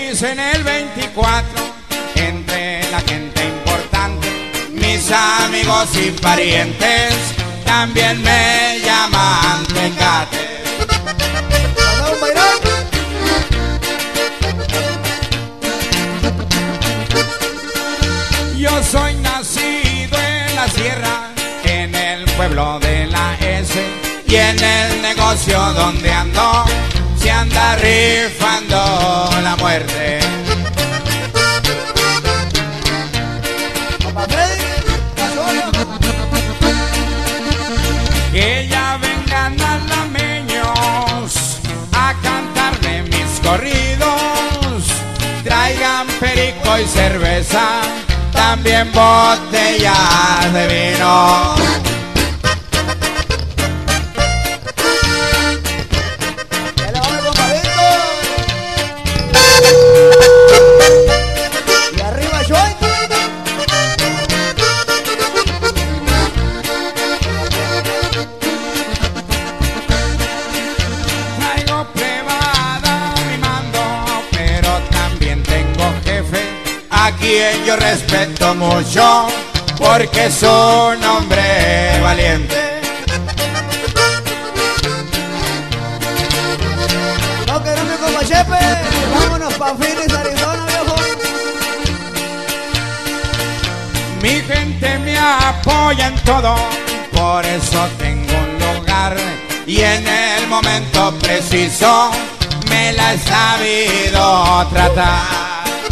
feliz en el 24, entre la gente importante, mis amigos y parientes, también me llaman Tecate. Yo soy nacido en la sierra, en el pueblo de la S, y en el negocio donde ando, se anda rifando la muerte. Que ya vengan alameños a cantarme mis corridos, traigan perico y cerveza, también botellas de vino. Y arriba yo. Traigo privada mi mando, pero también tengo jefe, a quien yo respeto mucho, porque es un hombre valiente. No queremos como Chepe. Vámonos pa' Phoenix, Arizona, viejo. Mi gente me apoya en todo, por eso tengo un lugar, y en el momento preciso me la he sabido tratar.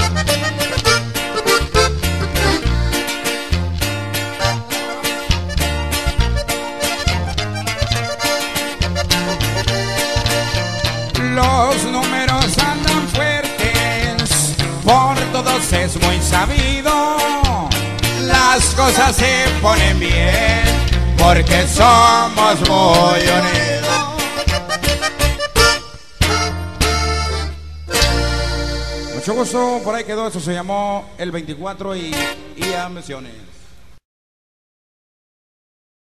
Los números andan fuertes, por todos es muy sabido. Las cosas se ponen bien, porque somos muy unidos. Mucho gusto, por ahí quedó, eso se llamó El 24 y a menciones.